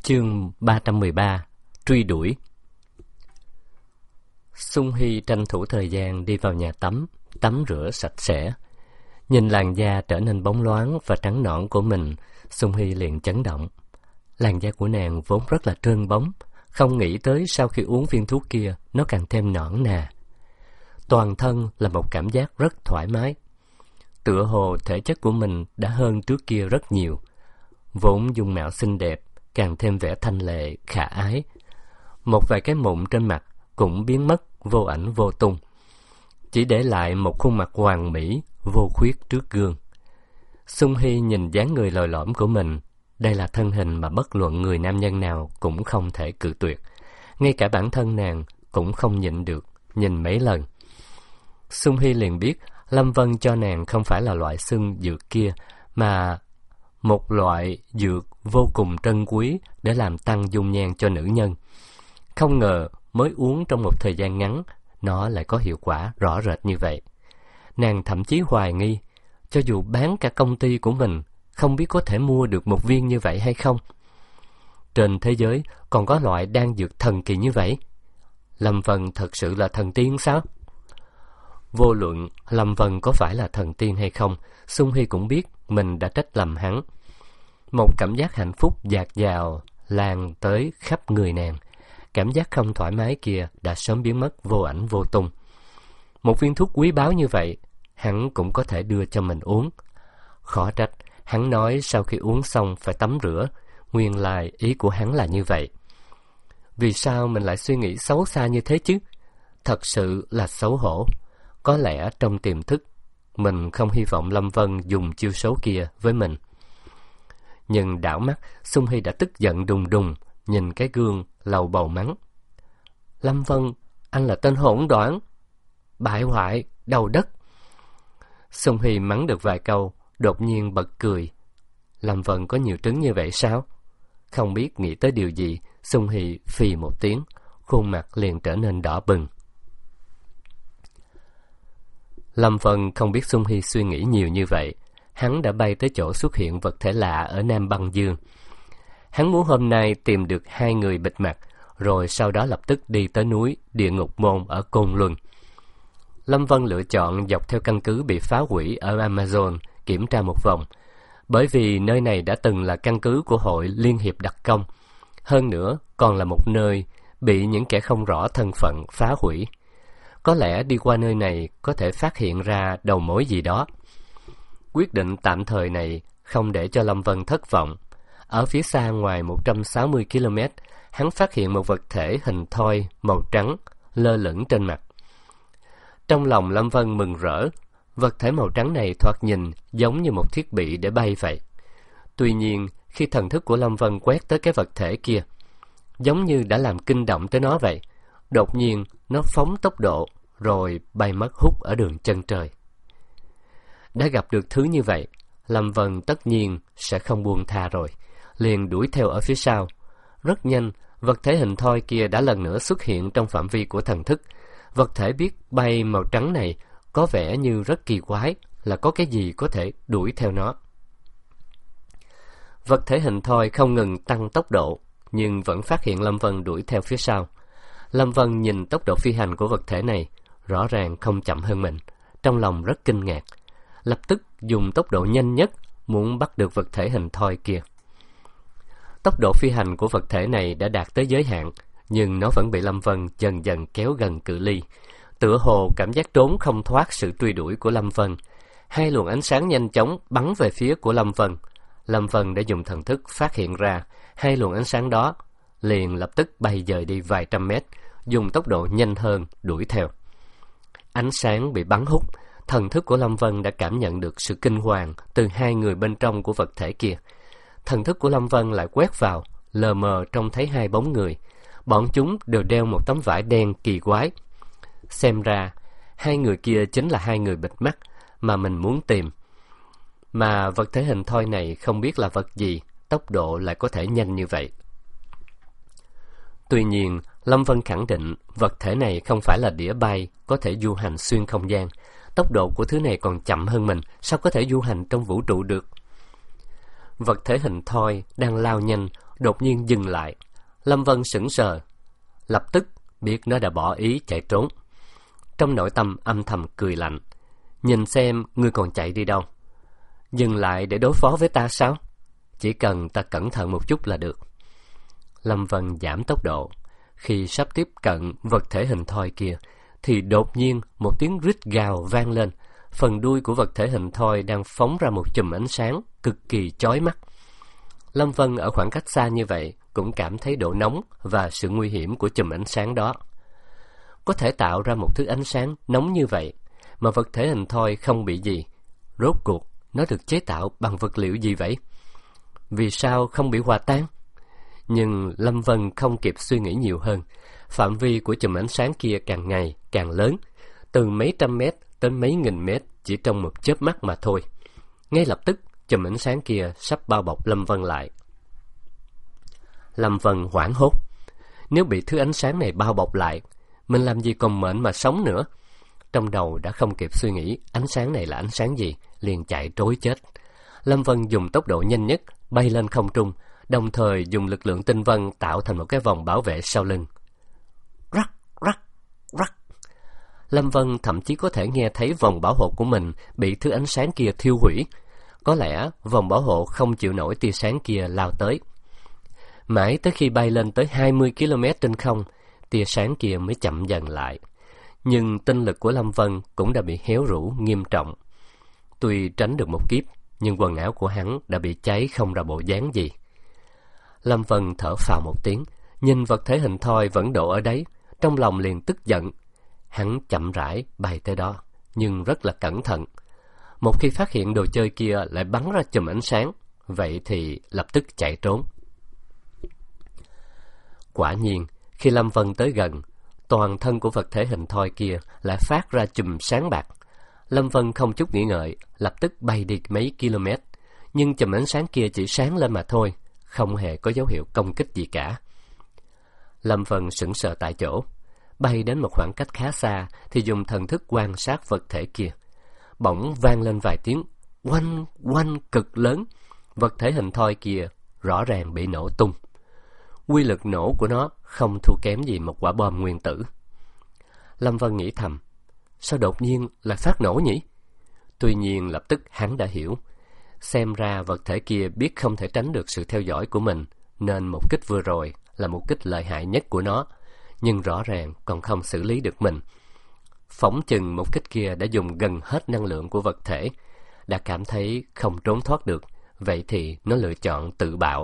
Chương 313: Truy đuổi. Sung Hy tranh thủ thời gian đi vào nhà tắm rửa sạch sẽ. Nhìn làn da trở nên bóng loáng và trắng nõn của mình, Sung Hy liền chấn động. Làn da của nàng vốn rất là trơn bóng, không nghĩ tới sau khi uống viên thuốc kia nó càng thêm nõn nà. Toàn thân là một cảm giác rất thoải mái. Tựa hồ thể chất của mình đã hơn trước kia rất nhiều. Vốn dung mạo xinh đẹp càng thêm vẻ thanh lệ, khả ái. Một vài cái mụn trên mặt cũng biến mất vô ảnh vô tung, chỉ để lại một khuôn mặt hoàn mỹ, vô khuyết trước gương. Sung Hy nhìn dáng người lồi lõm của mình. Đây là thân hình mà bất luận người nam nhân nào cũng không thể cự tuyệt. Ngay cả bản thân nàng cũng không nhịn được, nhìn mấy lần. Sung Hy liền biết Lâm Vân cho nàng không phải là loại xưng dược kia, mà một loại dược vô cùng trân quý để làm tăng dung nhan cho nữ nhân. Không ngờ mới uống trong một thời gian ngắn, nó lại có hiệu quả rõ rệt như vậy. Nàng thậm chí hoài nghi, cho dù bán cả công ty của mình, không biết có thể mua được một viên như vậy hay không. Trên thế giới còn có loại đan dược thần kỳ như vậy. Lâm Vân thật sự là thần tiên sao? Vô luận Lâm Vân có phải là thần tiên hay không, Sung Hy cũng biết mình đã trách lầm hắn. Một cảm giác hạnh phúc dạt dào lan tới khắp người nàng. Cảm giác không thoải mái kia đã sớm biến mất vô ảnh vô tung. Một viên thuốc quý báu như vậy, hắn cũng có thể đưa cho mình uống. Khó trách hắn nói sau khi uống xong phải tắm rửa. Nguyên lai ý của hắn là như vậy. Vì sao mình lại suy nghĩ xấu xa như thế chứ? Thật sự là xấu hổ. Có lẽ trong tiềm thức mình không hy vọng Lâm Vân dùng chiêu số kia với mình. Nhưng đảo mắt, Sung Hy đã tức giận đùng đùng, nhìn cái gương lầu bầu mắng: Lâm Vân, anh là tên hỗn đoản, bại hoại, đầu đất. Sung Hy mắng được vài câu, đột nhiên bật cười. Lâm Vân có nhiều trứng như vậy sao? Không biết nghĩ tới điều gì, Sung Hy phì một tiếng, khuôn mặt liền trở nên đỏ bừng. Lâm Vân không biết Sung Hy suy nghĩ nhiều như vậy. Hắn đã bay tới chỗ xuất hiện vật thể lạ ở Nam Băng Dương. Hắn muốn hôm nay tìm được hai người bịt mặt, rồi sau đó lập tức đi tới núi Địa Ngục Môn ở Côn Luân. Lâm Vân lựa chọn dọc theo căn cứ bị phá hủy ở Amazon kiểm tra một vòng, bởi vì nơi này đã từng là căn cứ của Hội Liên hiệp đặc công. Hơn nữa còn là một nơi bị những kẻ không rõ thân phận phá hủy. Có lẽ đi qua nơi này có thể phát hiện ra đầu mối gì đó. Quyết định tạm thời này không để cho Lâm Vân thất vọng. Ở phía xa ngoài 160 km, hắn phát hiện một vật thể hình thoi màu trắng lơ lửng trên mặt. Trong lòng Lâm Vân mừng rỡ. Vật thể màu trắng này thoạt nhìn giống như một thiết bị để bay vậy. Tuy nhiên, khi thần thức của Lâm Vân quét tới cái vật thể kia, giống như đã làm kinh động tới nó vậy. Đột nhiên, nó phóng tốc độ, rồi bay mất hút ở đường chân trời. Đã gặp được thứ như vậy, Lâm Vân tất nhiên sẽ không buông tha rồi, liền đuổi theo ở phía sau. Rất nhanh, vật thể hình thoi kia đã lần nữa xuất hiện trong phạm vi của thần thức. Vật thể biết bay màu trắng này có vẻ như rất kỳ quái, là có cái gì có thể đuổi theo nó. Vật thể hình thoi không ngừng tăng tốc độ, nhưng vẫn phát hiện Lâm Vân đuổi theo phía sau. Lâm Vân nhìn tốc độ phi hành của vật thể này, rõ ràng không chậm hơn mình, trong lòng rất kinh ngạc. Lập tức dùng tốc độ nhanh nhất muốn bắt được vật thể hình thoi kia. Tốc độ phi hành của vật thể này đã đạt tới giới hạn, nhưng nó vẫn bị Lâm Vân dần dần kéo gần cự ly. Tựa hồ cảm giác trốn không thoát sự truy đuổi của Lâm Vân. Hai luồng ánh sáng nhanh chóng bắn về phía của Lâm Vân. Lâm Vân đã dùng thần thức phát hiện ra hai luồng ánh sáng đó, liền lập tức bay dời đi vài trăm mét, dùng tốc độ nhanh hơn đuổi theo. Ánh sáng bị bắn hút, thần thức của Lâm Vân đã cảm nhận được sự kinh hoàng từ hai người bên trong của vật thể kia. Thần thức của Lâm Vân lại quét vào, lờ mờ trông thấy hai bóng người. Bọn chúng đều đeo một tấm vải đen kỳ quái. Xem ra, hai người kia chính là hai người bịt mắt mà mình muốn tìm. Mà vật thể hình thoi này không biết là vật gì, tốc độ lại có thể nhanh như vậy. Tuy nhiên, Lâm Vân khẳng định vật thể này không phải là đĩa bay có thể du hành xuyên không gian. Tốc độ của thứ này còn chậm hơn mình, sao có thể du hành trong vũ trụ được? Vật thể hình thoi đang lao nhanh, đột nhiên dừng lại. Lâm Vân sững sờ, lập tức biết nó đã bỏ ý chạy trốn. Trong nội tâm âm thầm cười lạnh. Nhìn xem ngươi còn chạy đi đâu? Dừng lại để đối phó với ta sao? Chỉ cần ta cẩn thận một chút là được. Lâm Vân giảm tốc độ. Khi sắp tiếp cận vật thể hình thoi kia, thì đột nhiên một tiếng rít gào vang lên. Phần đuôi của vật thể hình thoi đang phóng ra một chùm ánh sáng cực kỳ chói mắt. Lâm Vân ở khoảng cách xa như vậy cũng cảm thấy độ nóng và sự nguy hiểm của chùm ánh sáng đó. Có thể tạo ra một thứ ánh sáng nóng như vậy mà vật thể hình thoi không bị gì. Rốt cuộc nó được chế tạo bằng vật liệu gì vậy? Vì sao không bị hòa tan? Nhưng Lâm Vân không kịp suy nghĩ nhiều hơn. Phạm vi của chùm ánh sáng kia càng ngày càng lớn, từ mấy trăm mét tới mấy nghìn mét chỉ trong một chớp mắt mà thôi. Ngay lập tức chùm ánh sáng kia sắp bao bọc Lâm Vân lại. Lâm Vân hoảng hốt. Nếu bị thứ ánh sáng này bao bọc lại, mình làm gì còn mệnh mà sống nữa? Trong đầu đã không kịp suy nghĩ ánh sáng này là ánh sáng gì, liền chạy trối chết. Lâm Vân dùng tốc độ nhanh nhất bay lên không trung, đồng thời dùng lực lượng tinh vân tạo thành một cái vòng bảo vệ sau lưng. Rắc, rắc, rắc. Lâm Vân thậm chí có thể nghe thấy vòng bảo hộ của mình bị thứ ánh sáng kia thiêu hủy. Có lẽ vòng bảo hộ không chịu nổi tia sáng kia lao tới. Mãi tới khi bay lên tới 20 km trên không, tia sáng kia mới chậm dần lại. Nhưng tinh lực của Lâm Vân cũng đã bị héo rũ nghiêm trọng. Tuy tránh được một kiếp, nhưng quần áo của hắn đã bị cháy không ra bộ dáng gì. Lâm Vân thở phào một tiếng, nhìn vật thể hình thoi vẫn độ ở đấy, trong lòng liền tức giận. Hắn chậm rãi bay tới đó, nhưng rất là cẩn thận. Một khi phát hiện đồ chơi kia lại bắn ra chùm ánh sáng, vậy thì lập tức chạy trốn. Quả nhiên, khi Lâm Vân tới gần, toàn thân của vật thể hình thoi kia lại phát ra chùm sáng bạc. Lâm Vân không chút nghĩ ngợi, lập tức bay đi mấy km, nhưng chùm ánh sáng kia chỉ sáng lên mà thôi, không hề có dấu hiệu công kích gì cả. Lâm Vân sững sờ tại chỗ, bay đến một khoảng cách khá xa thì dùng thần thức quan sát vật thể kia. Bỗng vang lên vài tiếng oanh oanh cực lớn, vật thể hình thoi kia rõ ràng bị nổ tung. Uy lực nổ của nó không thua kém gì một quả bom nguyên tử. Lâm Vân nghĩ thầm, sao đột nhiên lại phát nổ nhỉ? Tuy nhiên lập tức hắn đã hiểu. Xem ra vật thể kia biết không thể tránh được sự theo dõi của mình, nên một kích vừa rồi là một kích lợi hại nhất của nó, nhưng rõ ràng còn không xử lý được mình. Phỏng chừng một kích kia đã dùng gần hết năng lượng của vật thể, đã cảm thấy không trốn thoát được, vậy thì nó lựa chọn tự bạo.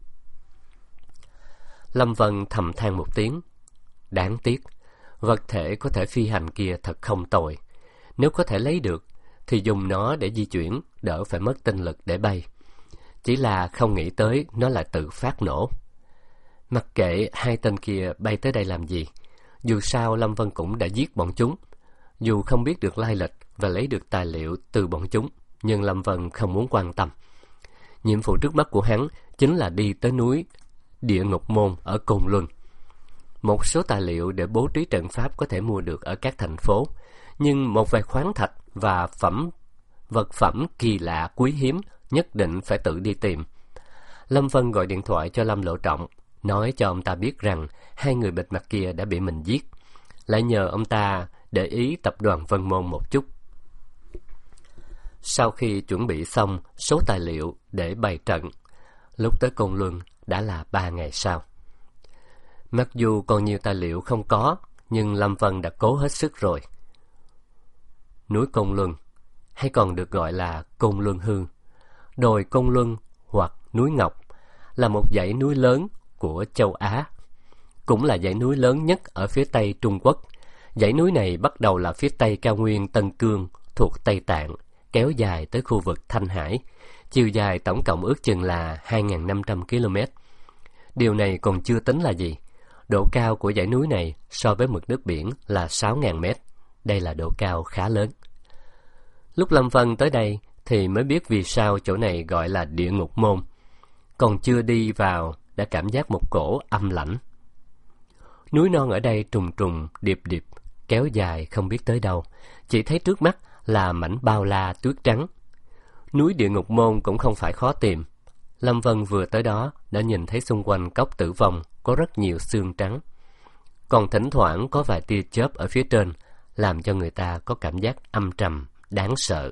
Lâm Vân thầm than một tiếng. Đáng tiếc, vật thể có thể phi hành kia thật không tồi. Nếu có thể lấy được, thì dùng nó để di chuyển, đỡ phải mất tinh lực để bay. Chỉ là không nghĩ tới nó lại tự phát nổ. Mặc kệ hai tên kia bay tới đây làm gì, dù sao Lâm Vân cũng đã giết bọn chúng. Dù không biết được lai lịch và lấy được tài liệu từ bọn chúng, nhưng Lâm Vân không muốn quan tâm. Nhiệm vụ trước mắt của hắn chính là đi tới núi Địa Ngục Môn ở Côn Luân. Một số tài liệu để bố trí trận pháp có thể mua được ở các thành phố, nhưng một vài khoáng thạch và vật phẩm kỳ lạ quý hiếm nhất định phải tự đi tìm. Lâm Vân gọi điện thoại cho Lâm Lộ Trọng, nói cho ông ta biết rằng hai người bịt mặt kia đã bị mình giết, lại nhờ ông ta để ý tập đoàn Vân Môn một chút. Sau khi chuẩn bị xong số tài liệu để bày trận, lúc tới Côn Luân đã là 3 ngày sau. Mặc dù còn nhiều tài liệu không có, nhưng Lâm Vân đã cố hết sức rồi. Núi Côn Luân, hay còn được gọi là Côn Luân Hương, đồi Côn Luân hoặc núi Ngọc, là một dãy núi lớn của châu Á, cũng là dãy núi lớn nhất ở phía tây Trung Quốc. Dãy núi này bắt đầu là phía tây cao nguyên Tân Cương thuộc Tây Tạng, kéo dài tới khu vực Thanh Hải, chiều dài tổng cộng ước chừng là 2.500 km. Điều này còn chưa tính là gì. Độ cao của dãy núi này so với mực nước biển là 6.000 mét. Đây là độ cao khá lớn. Lúc Lâm Vân tới đây thì mới biết vì sao chỗ này gọi là Địa Ngục Môn. Còn chưa đi vào đã cảm giác một cổ âm lãnh. Núi non ở đây trùng trùng, điệp điệp, kéo dài không biết tới đâu. Chỉ thấy trước mắt là mảnh bao la tuyết trắng. Núi Địa Ngục Môn cũng không phải khó tìm. Lâm Vân vừa tới đó đã nhìn thấy xung quanh cốc tử vong có rất nhiều xương trắng. Còn thỉnh thoảng có vài tia chớp ở phía trên, làm cho người ta có cảm giác âm trầm, đáng sợ.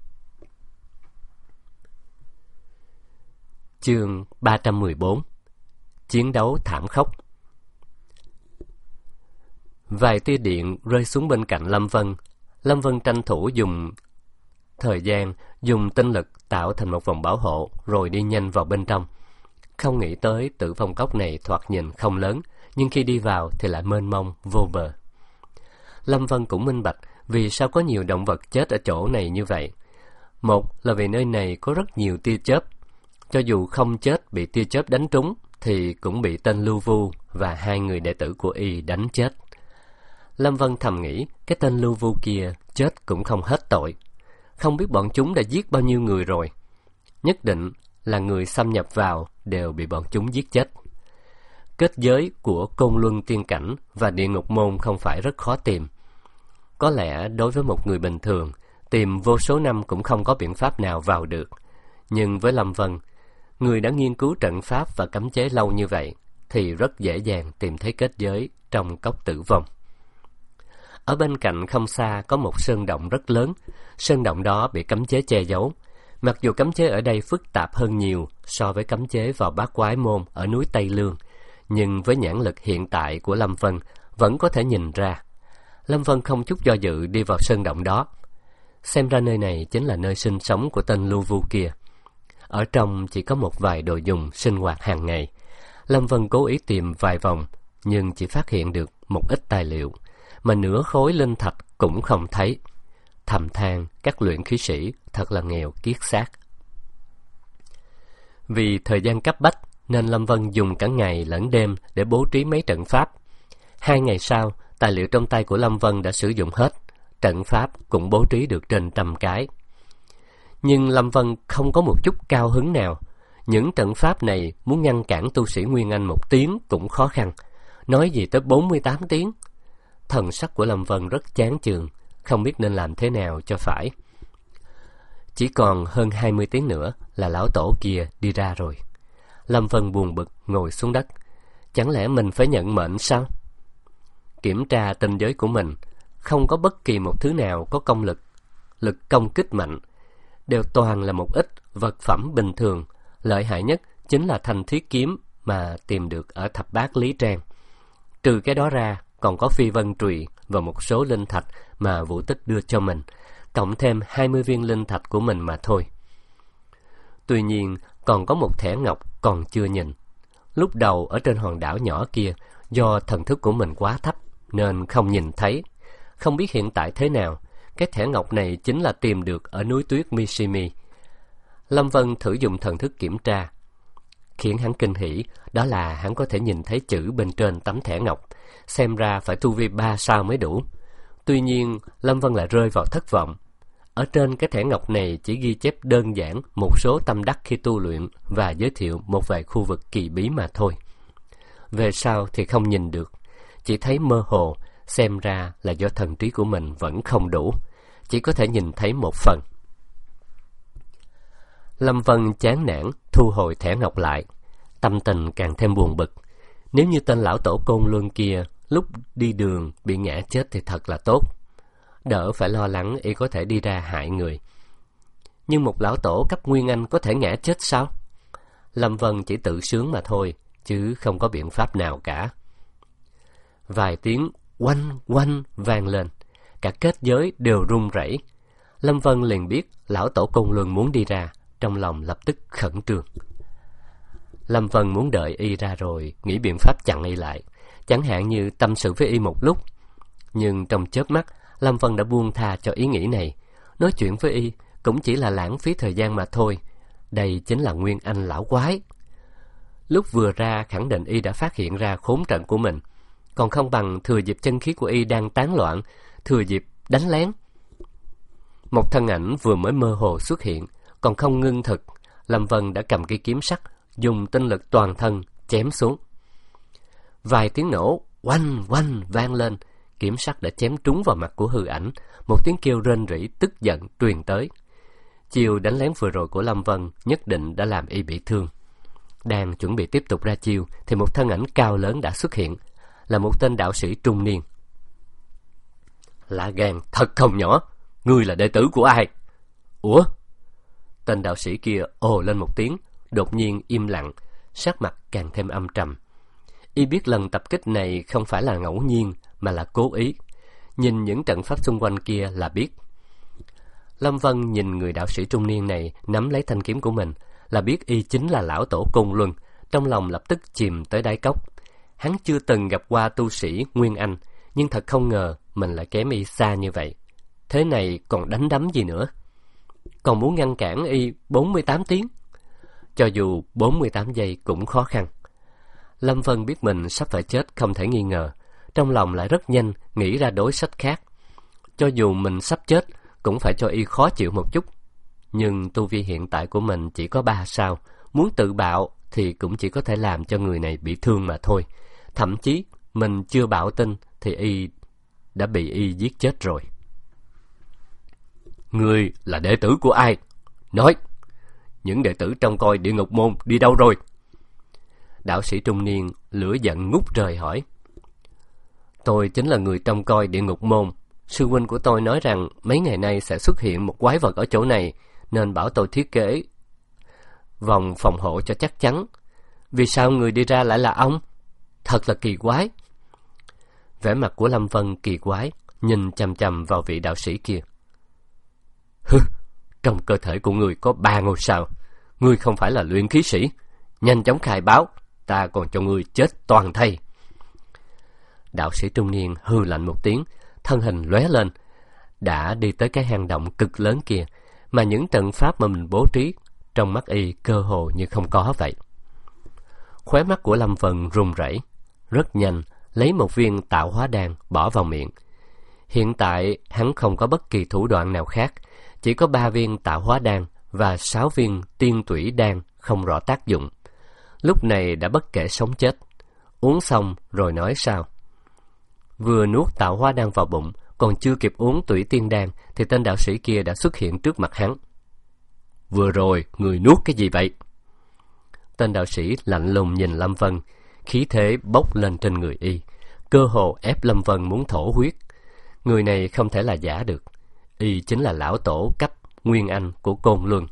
Chương 314. Chiến đấu thảm khốc. Vài tia điện rơi xuống bên cạnh Lâm Vân. Lâm Vân tranh thủ dùng thời gian, dùng tinh lực tạo thành một vòng bảo hộ, rồi đi nhanh vào bên trong. Không nghĩ tới tử vong cốc này thoạt nhìn không lớn, nhưng khi đi vào thì lại mênh mông, vô bờ. Lâm Vân cũng minh bạch vì sao có nhiều động vật chết ở chỗ này như vậy. Một là vì nơi này có rất nhiều tia chớp. Cho dù không chết bị tia chớp đánh trúng, thì cũng bị tên Lưu Vu và 2 người đệ tử của y đánh chết. Lâm Vân thầm nghĩ, cái tên Lưu Vu kia chết cũng không hết tội. Không biết bọn chúng đã giết bao nhiêu người rồi. Nhất định là người xâm nhập vào đều bị bọn chúng giết chết. Kết giới của Côn Luân Tiên Cảnh và Địa Ngục Môn không phải rất khó tìm. Có lẽ đối với một người bình thường, tìm vô số năm cũng không có biện pháp nào vào được. Nhưng với Lâm Vân, người đã nghiên cứu trận pháp và cấm chế lâu như vậy, thì rất dễ dàng tìm thấy kết giới trong cốc tử vong. Ở bên cạnh không xa có một sơn động rất lớn. Sơn động đó bị cấm chế che giấu. Mặc dù cấm chế ở đây phức tạp hơn nhiều so với cấm chế vào Bát Quái Môn ở núi Tây Lương, nhưng với nhãn lực hiện tại của Lâm Vân vẫn có thể nhìn ra. Lâm Vân không chút do dự đi vào sơn động đó. Xem ra nơi này chính là nơi sinh sống của tên Lưu Vu kia. Ở trong chỉ có một vài đồ dùng sinh hoạt hàng ngày. Lâm Vân cố ý tìm vài vòng, nhưng chỉ phát hiện được một ít tài liệu, mà nửa khối linh thạch cũng không thấy. Thầm than các luyện khí sĩ thật là nghèo kiết xác. Vì thời gian cấp bách nên Lâm Vân dùng cả ngày lẫn đêm để bố trí mấy trận pháp. 2 ngày sau, tài liệu trong tay của Lâm Vân đã sử dụng hết. Trận pháp cũng bố trí được trên 100 cái. Nhưng Lâm Vân không có một chút cao hứng nào. Những trận pháp này muốn ngăn cản tu sĩ Nguyên Anh 1 tiếng cũng khó khăn, nói gì tới 48 tiếng. Thần sắc của Lâm Vân rất chán chường, không biết nên làm thế nào cho phải. Chỉ còn hơn 20 tiếng nữa là lão tổ kia đi ra rồi. Lâm Vân buồn bực ngồi xuống đất. Chẳng lẽ mình phải nhận mệnh sao? Kiểm tra tinh giới của mình, không có bất kỳ một thứ nào có công lực công kích mạnh, đều toàn là một ít vật phẩm bình thường. Lợi hại nhất chính là thanh thiết kiếm mà tìm được ở Thập Bát Lý Trang. Trừ cái đó ra, còn có phi vân trùy và một số linh thạch mà Vũ Tích đưa cho mình, cộng thêm 20 viên linh thạch của mình mà thôi. Tuy nhiên, còn có một thẻ ngọc còn chưa nhìn. Lúc đầu ở trên hòn đảo nhỏ kia, do thần thức của mình quá thấp nên không nhìn thấy. Không biết hiện tại thế nào, cái thẻ ngọc này chính là tìm được ở núi tuyết Mishimi. Lâm Vân thử dùng thần thức kiểm tra. Khiến hắn kinh hỉ, đó là hắn có thể nhìn thấy chữ bên trên tấm thẻ ngọc. Xem ra phải tu vi 3 sao mới đủ. Tuy nhiên, Lâm Vân lại rơi vào thất vọng. Ở trên cái thẻ ngọc này chỉ ghi chép đơn giản một số tâm đắc khi tu luyện và giới thiệu một vài khu vực kỳ bí mà thôi. Về sau thì không nhìn được, chỉ thấy mơ hồ, xem ra là do thần trí của mình vẫn không đủ, chỉ có thể nhìn thấy một phần. Lâm Vân chán nản thu hồi thẻ ngọc lại, tâm tình càng thêm buồn bực. Nếu như tên lão tổ Côn Luân kia lúc đi đường bị ngã chết thì thật là tốt, đỡ phải lo lắng y có thể đi ra hại người. Nhưng một lão tổ cấp Nguyên Anh có thể ngã chết sao? Lâm Vân chỉ tự sướng mà thôi, chứ không có biện pháp nào cả. Vài tiếng oanh oanh vang lên, cả kết giới đều rung rẩy. Lâm Vân liền biết lão tổ Côn Luân muốn đi ra, trong lòng lập tức khẩn trương. Lâm Vân muốn đợi y ra rồi nghĩ biện pháp chặn y lại, chẳng hạn như tâm sự với y một lúc. Nhưng trong chớp mắt, Lâm Vân đã buông tha cho ý nghĩ này. Nói chuyện với y cũng chỉ là lãng phí thời gian mà thôi. Đây chính là Nguyên Anh lão quái. Lúc vừa ra khẳng định y đã phát hiện ra khốn trận của mình, còn không bằng thừa dịp chân khí của y đang tán loạn, thừa dịp đánh lén. Một thân ảnh vừa mới mơ hồ xuất hiện, còn không ngưng thực. Lâm Vân đã cầm cây kiếm sắt, dùng tinh lực toàn thân chém xuống. Vài tiếng nổ oanh oanh vang lên, kiếm sắt đã chém trúng vào mặt của hư ảnh. Một tiếng kêu rên rỉ tức giận truyền tới. Chiêu đánh lén vừa rồi của Lâm Vân nhất định đã làm y bị thương. Đang chuẩn bị tiếp tục ra chiêu thì một thân ảnh cao lớn đã xuất hiện, là một tên đạo sĩ trung niên. Lá gan thật không nhỏ, ngươi là đệ tử của ai? Ủa? Tên đạo sĩ kia ồ lên một tiếng, đột nhiên im lặng, sắc mặt càng thêm âm trầm. Y biết lần tập kích này không phải là ngẫu nhiên mà là cố ý. Nhìn những trận pháp xung quanh kia là biết. Lâm Vân nhìn người đạo sĩ trung niên này nắm lấy thanh kiếm của mình, là biết y chính là lão tổ Côn Luân, trong lòng lập tức chìm tới đáy cốc. Hắn chưa từng gặp qua tu sĩ Nguyên Anh, nhưng thật không ngờ mình lại kém y xa như vậy. Thế này còn đánh đấm gì nữa? Còn muốn ngăn cản y 48 tiếng? Cho dù 48 giây cũng khó khăn. Lâm Vân biết mình sắp phải chết không thể nghi ngờ, trong lòng lại rất nhanh nghĩ ra đối sách khác. Cho dù mình sắp chết cũng phải cho y khó chịu một chút. Nhưng tu vi hiện tại của mình chỉ có 3 sao, muốn tự bạo thì cũng chỉ có thể làm cho người này bị thương mà thôi. Thậm chí mình chưa bạo tinh thì y đã bị y giết chết rồi. Ngươi là đệ tử của ai? Nói, những đệ tử trong coi Địa Ngục Môn đi đâu rồi? Đạo sĩ trung niên lửa giận ngút trời hỏi. Tôi chính là người trông coi Địa Ngục Môn. Sư huynh của tôi nói rằng mấy ngày nay sẽ xuất hiện một quái vật ở chỗ này, nên bảo tôi thiết kế vòng phòng hộ cho chắc chắn. Vì sao người đi ra lại là ông? Thật là kỳ quái. Vẻ mặt của Lâm Vân kỳ quái, nhìn chằm chằm vào vị đạo sĩ kia. Hừ, trong cơ thể của người có 3 ngôi sao. Ngươi không phải là luyện khí sĩ. Nhanh chóng khai báo, ta còn cho ngươi chết toàn thây. Đạo sĩ trung niên hừ lạnh một tiếng, thân hình lóe lên, đã đi tới cái hang động cực lớn kia, mà những trận pháp mà mình bố trí trong mắt y cơ hồ như không có vậy. Khóe mắt của Lâm Vân run rẩy, rất nhanh lấy một viên tạo hóa đan bỏ vào miệng. Hiện tại hắn không có bất kỳ thủ đoạn nào khác, chỉ có 3 viên tạo hóa đan và 6 viên tiên tủy đan không rõ tác dụng. Lúc này đã bất kể sống chết, uống xong rồi nói sao. Vừa nuốt tạo hóa đan vào bụng, còn chưa kịp uống tủy tiên đan thì tên đạo sĩ kia đã xuất hiện trước mặt hắn. Vừa rồi người nuốt cái gì vậy? Tên đạo sĩ lạnh lùng nhìn Lâm Vân, khí thế bốc lên trên người y, cơ hồ ép Lâm Vân muốn thổ huyết. Người này không thể là giả được, y chính là lão tổ cấp Nguyên Anh của Côn Luân.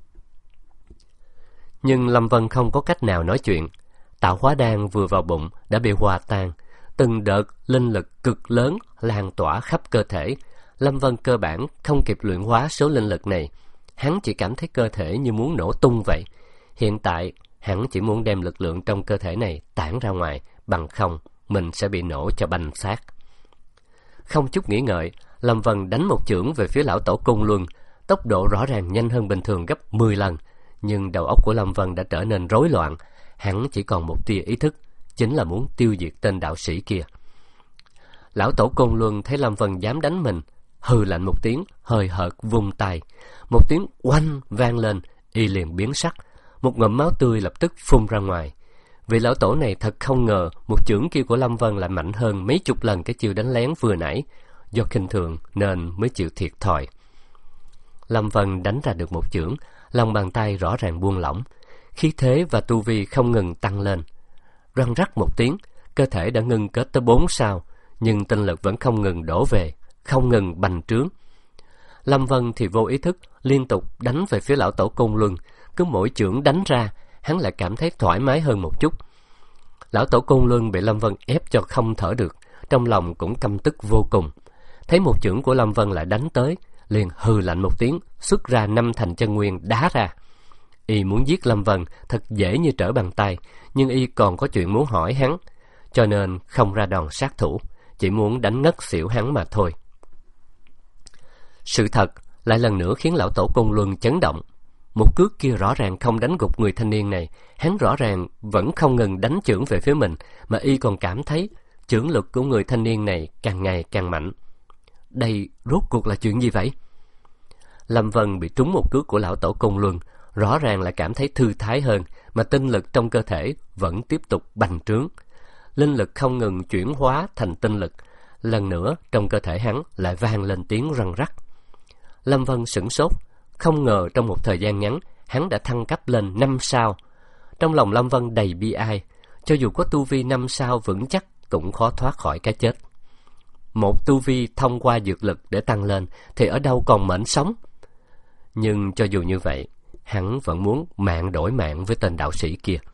Nhưng Lâm Vân không có cách nào nói chuyện. Tạo hóa đan vừa vào bụng đã bị hòa tan, từng đợt linh lực cực lớn lan tỏa khắp cơ thể. Lâm Vân cơ bản không kịp luyện hóa số linh lực này, hắn chỉ cảm thấy cơ thể như muốn nổ tung vậy. Hiện tại hắn chỉ muốn đem lực lượng trong cơ thể này tản ra ngoài, bằng không mình sẽ bị nổ cho banh xác. Không chút nghĩ ngợi, Lâm Vân đánh một chưởng về phía lão tổ Côn Luân, tốc độ rõ ràng nhanh hơn bình thường gấp 10 lần. Nhưng đầu óc của Lâm Vân đã trở nên rối loạn, hắn chỉ còn một tia ý thức, chính là muốn tiêu diệt tên đạo sĩ kia. Lão tổ Côn Luân thấy Lâm Vân dám đánh mình, hừ lạnh một tiếng, hời hợt vung tay. Một tiếng oanh vang lên, y liền biến sắc, một ngụm máu tươi lập tức phun ra ngoài. Vị lão tổ này thật không ngờ một chưởng kia của Lâm Vân lại mạnh hơn mấy chục lần cái chiêu đánh lén vừa nãy, do khinh thường nên mới chịu thiệt thòi. Lâm Vân đánh ra được một chưởng, lòng bàn tay rõ ràng buông lỏng, khí thế và tu vi không ngừng tăng lên. Răng rắc một tiếng, cơ thể đã ngưng kết tới 4 sao, nhưng tinh lực vẫn không ngừng đổ về, không ngừng bành trướng. Lâm Vân thì vô ý thức liên tục đánh về phía lão tổ Côn Luân, cứ mỗi chưởng đánh ra, hắn lại cảm thấy thoải mái hơn một chút. Lão tổ Côn Luân bị Lâm Vân ép cho không thở được, trong lòng cũng căm tức vô cùng. Thấy một chưởng của Lâm Vân lại đánh tới, liền hừ lạnh một tiếng, xuất ra 5 thành chân nguyên đá ra. Y muốn giết Lâm Vân thật dễ như trở bàn tay, nhưng y còn có chuyện muốn hỏi hắn, cho nên không ra đòn sát thủ, chỉ muốn đánh ngất xỉu hắn mà thôi. Sự thật lại lần nữa khiến lão tổ Côn Luân chấn động. Một cước kia rõ ràng không đánh gục người thanh niên này, hắn rõ ràng vẫn không ngừng đánh chưởng về phía mình, mà y còn cảm thấy chưởng lực của người thanh niên này càng ngày càng mạnh. Đây rốt cuộc là chuyện gì vậy? Lâm Vân bị trúng một cước của lão tổ Côn Luân, rõ ràng lại cảm thấy thư thái hơn, mà tinh lực trong cơ thể vẫn tiếp tục bành trướng. Linh lực không ngừng chuyển hóa thành tinh lực, lần nữa trong cơ thể hắn lại vang lên tiếng răng rắc. Lâm Vân sửng sốt, không ngờ trong một thời gian ngắn, hắn đã thăng cấp lên 5 sao. Trong lòng Lâm Vân đầy bi ai, cho dù có tu vi 5 sao vững chắc cũng khó thoát khỏi cái chết. Một tu vi thông qua dược lực để tăng lên thì ở đâu còn mệnh sống. Nhưng cho dù như vậy, hắn vẫn muốn mạng đổi mạng với tên đạo sĩ kia.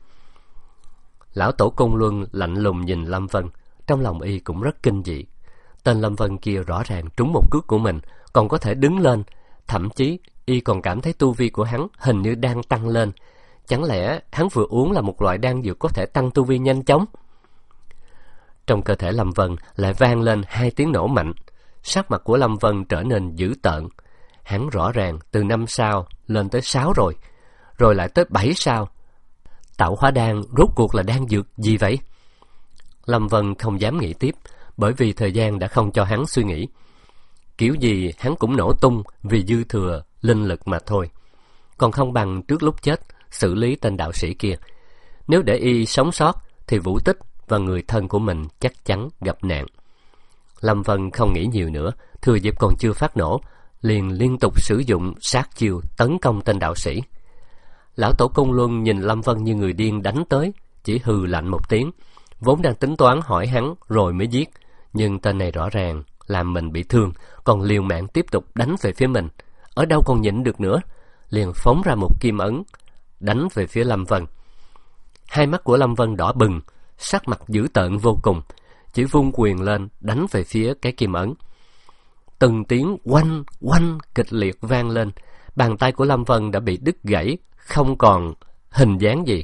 Lão tổ Côn Luân lạnh lùng nhìn Lâm Vân, trong lòng y cũng rất kinh dị. Tên Lâm Vân kia rõ ràng trúng một cước của mình, còn có thể đứng lên. Thậm chí y còn cảm thấy tu vi của hắn hình như đang tăng lên. Chẳng lẽ hắn vừa uống là một loại đan dược có thể tăng tu vi nhanh chóng? Trong cơ thể Lâm Vân lại vang lên 2 tiếng nổ mạnh. Sắc mặt của Lâm Vân trở nên dữ tợn. Hắn rõ ràng từ 5 sao lên tới 6 rồi lại tới 7 sao. Tạo hóa đan rốt cuộc là đan dược gì vậy? Lâm Vân không dám nghĩ tiếp, bởi vì thời gian đã không cho hắn suy nghĩ. Kiểu gì hắn cũng nổ tung vì dư thừa linh lực mà thôi. Còn không bằng trước lúc chết xử lý tên đạo sĩ kia. Nếu để y sống sót thì Vũ Tích và người thân của mình chắc chắn gặp nạn. Lâm Vân không nghĩ nhiều nữa, thừa dịp còn chưa phát nổ, liền liên tục sử dụng sát chiêu tấn công tên đạo sĩ. Lão tổ Côn Luân nhìn Lâm Vân như người điên đánh tới, chỉ hừ lạnh một tiếng, vốn đang tính toán hỏi hắn rồi mới giết, nhưng tên này rõ ràng làm mình bị thương, còn liều mạng tiếp tục đánh về phía mình, ở đâu còn nhịn được nữa, liền phóng ra một kim ấn đánh về phía Lâm Vân. Hai mắt của Lâm Vân đỏ bừng, sắc mặt dữ tợn vô cùng, chỉ vung quyền lên đánh về phía cái kim ấn. Từng tiếng oanh oanh kịch liệt vang lên, bàn tay của Lâm Vân đã bị đứt gãy, không còn hình dáng gì.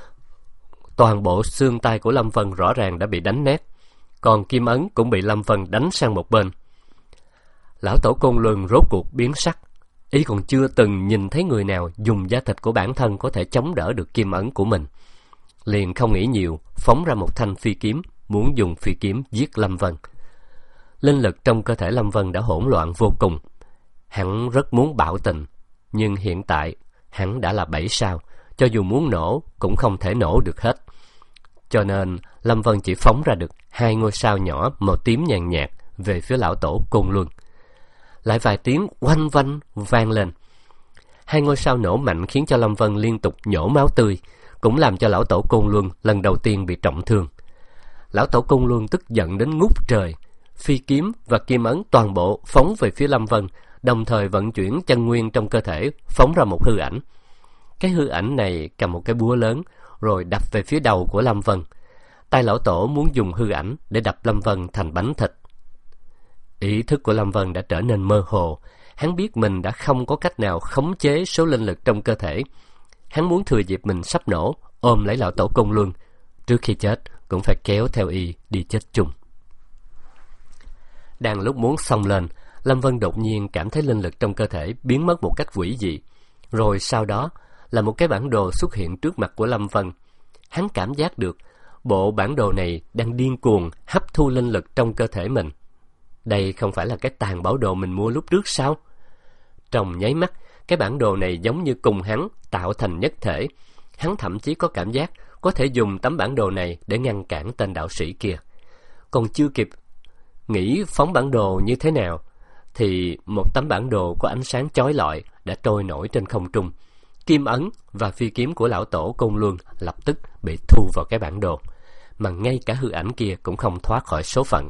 Toàn bộ xương tay của Lâm Vân rõ ràng đã bị đánh nát, còn kim ấn cũng bị Lâm Vân đánh sang một bên. Lão tổ Côn Luân rốt cuộc biến sắc, y còn chưa từng nhìn thấy người nào dùng da thịt của bản thân có thể chống đỡ được kim ấn của mình. Liền không nghĩ nhiều, phóng ra một thanh phi kiếm, muốn dùng phi kiếm giết Lâm Vân. Linh lực trong cơ thể Lâm Vân đã hỗn loạn vô cùng. Hắn rất muốn bạo tình, nhưng hiện tại hắn đã là 7 sao, cho dù muốn nổ cũng không thể nổ được hết. Cho nên Lâm Vân chỉ phóng ra được 2 ngôi sao nhỏ màu tím nhàn nhạt về phía lão tổ Côn Luân. Lại vài tiếng oanh vanh vang lên. 2 ngôi sao nổ mạnh khiến cho Lâm Vân liên tục nhổ máu tươi, cũng làm cho lão tổ Côn Luân lần đầu tiên bị trọng thương. Lão tổ Côn Luân tức giận đến ngút trời, phi kiếm và kim ấn toàn bộ phóng về phía Lâm Vân, đồng thời vận chuyển chân nguyên trong cơ thể, phóng ra một hư ảnh. Cái hư ảnh này cầm một cái búa lớn, rồi đập về phía đầu của Lâm Vân. Tay lão tổ muốn dùng hư ảnh để đập Lâm Vân thành bánh thịt. Ý thức của Lâm Vân đã trở nên mơ hồ. Hắn biết mình đã không có cách nào khống chế số linh lực trong cơ thể. Hắn muốn thừa dịp mình sắp nổ, ôm lấy lão tổ Côn Luân, trước khi chết cũng phải kéo theo y đi chết chung. Đang lúc muốn xông lên, Lâm Vân đột nhiên cảm thấy linh lực trong cơ thể biến mất một cách quỷ dị. Rồi sau đó là một cái bản đồ xuất hiện trước mặt của Lâm Vân. Hắn cảm giác được bộ bản đồ này đang điên cuồng hấp thu linh lực trong cơ thể mình. Đây không phải là cái tàn bảo đồ mình mua lúc trước sao? Trong nháy mắt, cái bản đồ này giống như cùng hắn tạo thành nhất thể. Hắn thậm chí có cảm giác có thể dùng tấm bản đồ này để ngăn cản tên đạo sĩ kia. Còn chưa kịp nghĩ phóng bản đồ như thế nào, thì một tấm bản đồ có ánh sáng chói lọi đã trôi nổi trên không trung. Kim ấn và phi kiếm của lão tổ Côn Luân lập tức bị thu vào cái bản đồ, mà ngay cả hư ảnh kia cũng không thoát khỏi số phận.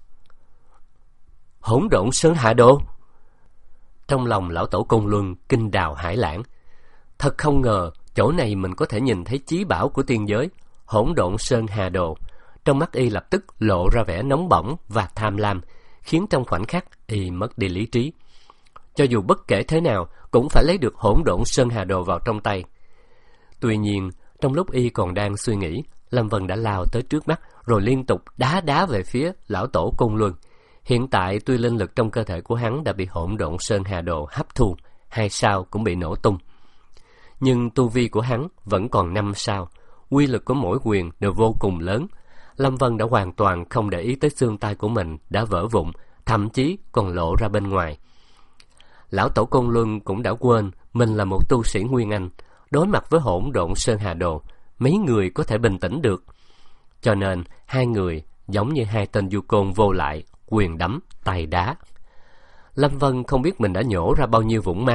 Hỗn độn sơn hạ đồ! Trong lòng lão tổ Côn Luân kinh đào hải lãng. Thật không ngờ chỗ này mình có thể nhìn thấy chí bảo của tiên giới, hỗn độn sơn hà đồ. Trong mắt y lập tức lộ ra vẻ nóng bỏng và tham lam, khiến trong khoảnh khắc y mất đi lý trí. Cho dù bất kể thế nào cũng phải lấy được hỗn độn sơn hà đồ vào trong tay. Tuy nhiên, trong lúc y còn đang suy nghĩ, Lâm Vân đã lao tới trước mắt, rồi liên tục đá về phía lão tổ Côn Luân. Hiện tại tuy linh lực trong cơ thể của hắn đã bị hỗn độn sơn hà đồ hấp thu, 2 sao cũng bị nổ tung. Nhưng tu vi của hắn vẫn còn 5 sao, uy lực của mỗi quyền đều vô cùng lớn. Lâm Vân đã hoàn toàn không để ý tới xương tay của mình đã vỡ vụn, thậm chí còn lộ ra bên ngoài. Lão tổ Côn Luân cũng đã quên mình là một tu sĩ Nguyên Anh, đối mặt với hỗn độn sơn hà đồ, mấy người có thể bình tĩnh được. Cho nên hai người giống như hai tên du côn vô lại, quyền đấm tay đá. Lâm Vân không biết mình đã nhổ ra bao nhiêu vũng máu,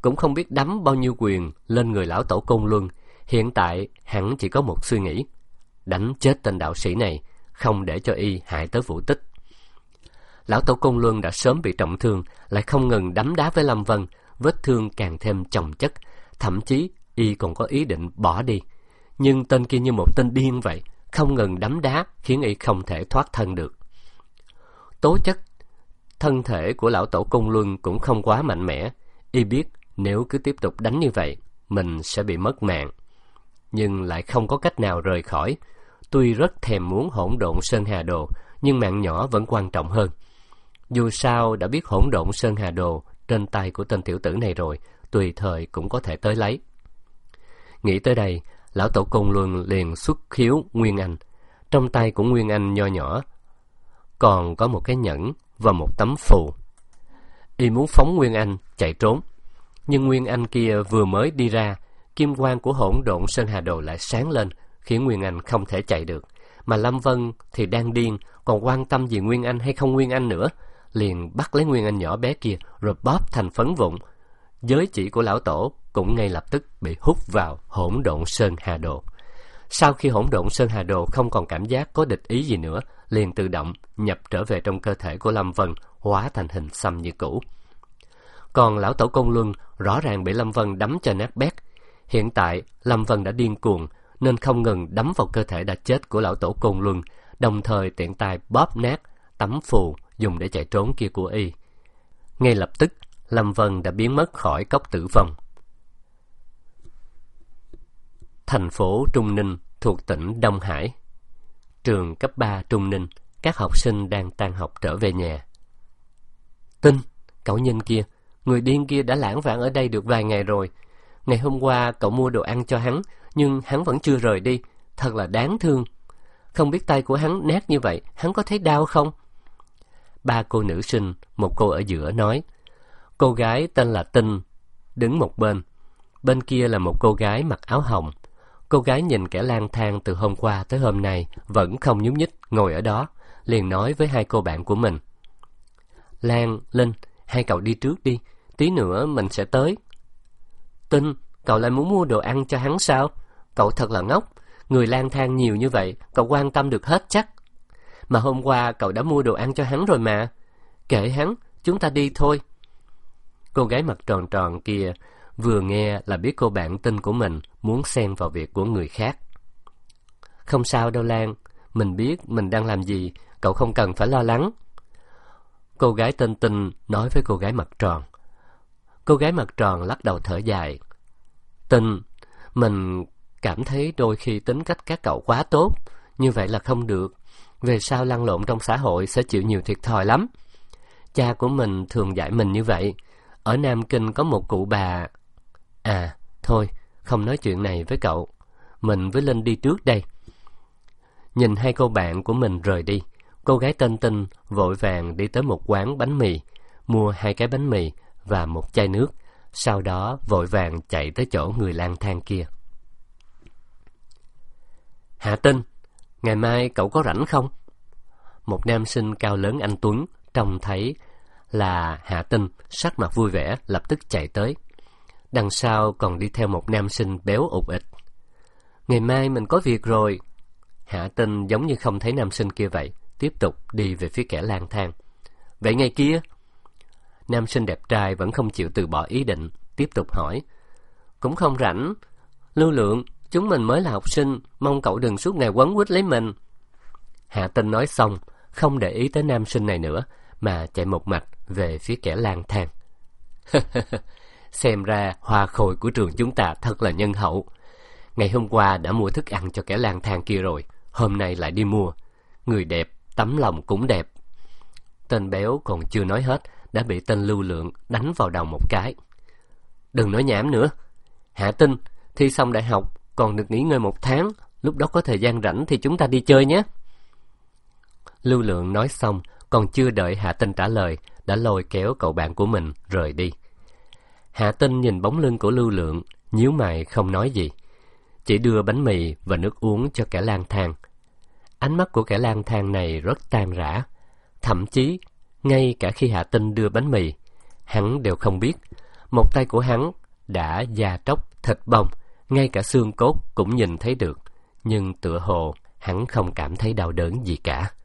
cũng không biết đắm bao nhiêu quyền lên người lão tổ Côn Luân. Hiện tại hắn chỉ có một suy nghĩ: đánh chết tên đạo sĩ này, không để cho y hại tới Vũ Tích. Lão tổ Côn Luân đã sớm bị trọng thương, lại không ngừng đấm đá với Lâm Vân, vết thương càng thêm chồng chất, thậm chí y còn có ý định bỏ đi. Nhưng tên kia như một tên điên vậy, không ngừng đấm đá, khiến y không thể thoát thân được. Tố chất thân thể của lão tổ Côn Luân cũng không quá mạnh mẽ. Y biết nếu cứ tiếp tục đánh như vậy, mình sẽ bị mất mạng, nhưng lại không có cách nào rời khỏi. Tuy rất thèm muốn Hỗn Độn Sơn Hà Đồ, nhưng mạng nhỏ vẫn quan trọng hơn. Dù sao đã biết Hỗn Độn Sơn Hà Đồ trên tay của tên tiểu tử này rồi, tùy thời cũng có thể tới lấy. Nghĩ tới đây, lão tổ Côn Luân liền xuất khiếu Nguyên Anh. Trong tay của Nguyên Anh nho nhỏ còn có một cái nhẫn và một tấm phù. Y muốn phóng Nguyên Anh chạy trốn, nhưng Nguyên Anh kia vừa mới đi ra, kim quang của Hỗn Độn Sơn Hà Đồ lại sáng lên, khiến Nguyên Anh không thể chạy được. Mà Lâm Vân thì đang điên, còn quan tâm gì Nguyên Anh hay không Nguyên Anh nữa, liền bắt lấy Nguyên Anh nhỏ bé kia rồi bóp thành phấn vụn. Giới chỉ của lão tổ cũng ngay lập tức bị hút vào Hỗn Độn Sơn Hà Đồ. Sau khi Hỗn Độn Sơn Hà Đồ không còn cảm giác có địch ý gì nữa, liền tự động nhập trở về trong cơ thể của Lâm Vân, hóa thành hình xăm như cũ. Còn lão tổ Côn Luân rõ ràng bị Lâm Vân đấm cho nát bét. Hiện tại Lâm Vân đã điên cuồng, nên không ngừng đấm vào cơ thể đã chết của lão tổ Côn Luân, đồng thời tiện tay bóp nát tấm phù dùng để chạy trốn kia của y. Ngay lập tức, Lâm Vân đã biến mất khỏi cốc tử vong. Thành phố Trung Ninh thuộc tỉnh Đông Hải. Trường cấp 3 Trung Ninh, các học sinh đang tan học trở về nhà. Tinh, cậu nhìn kia, người điên kia đã lảng vảng ở đây được vài ngày rồi. Ngày hôm qua cậu mua đồ ăn cho hắn, nhưng hắn vẫn chưa rời đi, thật là đáng thương. Không biết tay của hắn nát như vậy, hắn có thấy đau không? Ba cô nữ sinh, một cô ở giữa nói. Cô gái tên là Tinh đứng một bên, bên kia là một cô gái mặc áo hồng. Cô gái nhìn kẻ lang thang từ hôm qua tới hôm nay vẫn không nhúc nhích ngồi ở đó, liền nói với hai cô bạn của mình. Lan, Linh, hai cậu đi trước đi, tí nữa mình sẽ tới. Tinh, cậu lại muốn mua đồ ăn cho hắn sao? Cậu thật là ngốc, người lang thang nhiều như vậy, cậu quan tâm được hết chắc. Mà hôm qua cậu đã mua đồ ăn cho hắn rồi mà. Kệ hắn, chúng ta đi thôi. Cô gái mặt tròn tròn kia vừa nghe là biết cô bạn Tinh của mình muốn xen vào việc của người khác. Không sao đâu Lan, mình biết mình đang làm gì, cậu không cần phải lo lắng. Cô gái tên Tinh nói với cô gái mặt tròn. Cô gái mặt tròn lắc đầu thở dài. Tinh, mình cảm thấy đôi khi tính cách các cậu quá tốt, như vậy là không được. Về sau lăn lộn trong xã hội sẽ chịu nhiều thiệt thòi lắm. Cha của mình thường dạy mình như vậy. Ở Nam Kinh có một cụ bà... À, thôi, không nói chuyện này với cậu. Mình với Linh đi trước đây. Nhìn hai cô bạn của mình rời đi, cô gái tên Tinh vội vàng đi tới một quán bánh mì, mua 2 cái bánh mì và một chai nước, sau đó vội vàng chạy tới chỗ người lang thang kia. Hạ Tinh, ngày mai cậu có rảnh không? Một nam sinh cao lớn anh tuấn, trông thấy là Hạ Tinh, sắc mặt vui vẻ, lập tức chạy tới. Đằng sau còn đi theo một nam sinh béo ụt ịch. Ngày mai mình có việc rồi. Hạ Tinh giống như không thấy nam sinh kia vậy, tiếp tục đi về phía kẻ lang thang. Vậy ngày kia? Nam sinh đẹp trai vẫn không chịu từ bỏ ý định, tiếp tục hỏi. Cũng không rảnh. Lưu Lượng, chúng mình mới là học sinh, mong cậu đừng suốt ngày quấn quýt lấy mình. Hạ Tinh nói xong, không để ý tới nam sinh này nữa, mà chạy một mạch về phía kẻ lang thang. Xem ra hoa khôi của trường chúng ta thật là nhân hậu. Ngày hôm qua đã mua thức ăn cho kẻ lang thang kia rồi, hôm nay lại đi mua. Người đẹp, tấm lòng cũng đẹp. Tên béo còn chưa nói hết, đã bị tên Lưu Lượng đánh vào đầu một cái. Đừng nói nhảm nữa. Hạ Tinh, thi xong đại học còn được nghỉ ngơi 1 tháng, lúc đó có thời gian rảnh thì chúng ta đi chơi nhé. Lưu Lượng nói xong, còn chưa đợi Hạ Tinh trả lời, đã lôi kéo cậu bạn của mình rời đi. Hạ Tinh nhìn bóng lưng của Lưu Lượng, nhíu mày không nói gì, chỉ đưa bánh mì và nước uống cho kẻ lang thang. Ánh mắt của kẻ lang thang này rất tan rã, thậm chí ngay cả khi Hạ Tinh đưa bánh mì, hắn đều không biết Một tay của hắn đã da tróc thịt bong, ngay cả xương cốt cũng nhìn thấy được, nhưng tựa hồ hắn không cảm thấy đau đớn gì cả.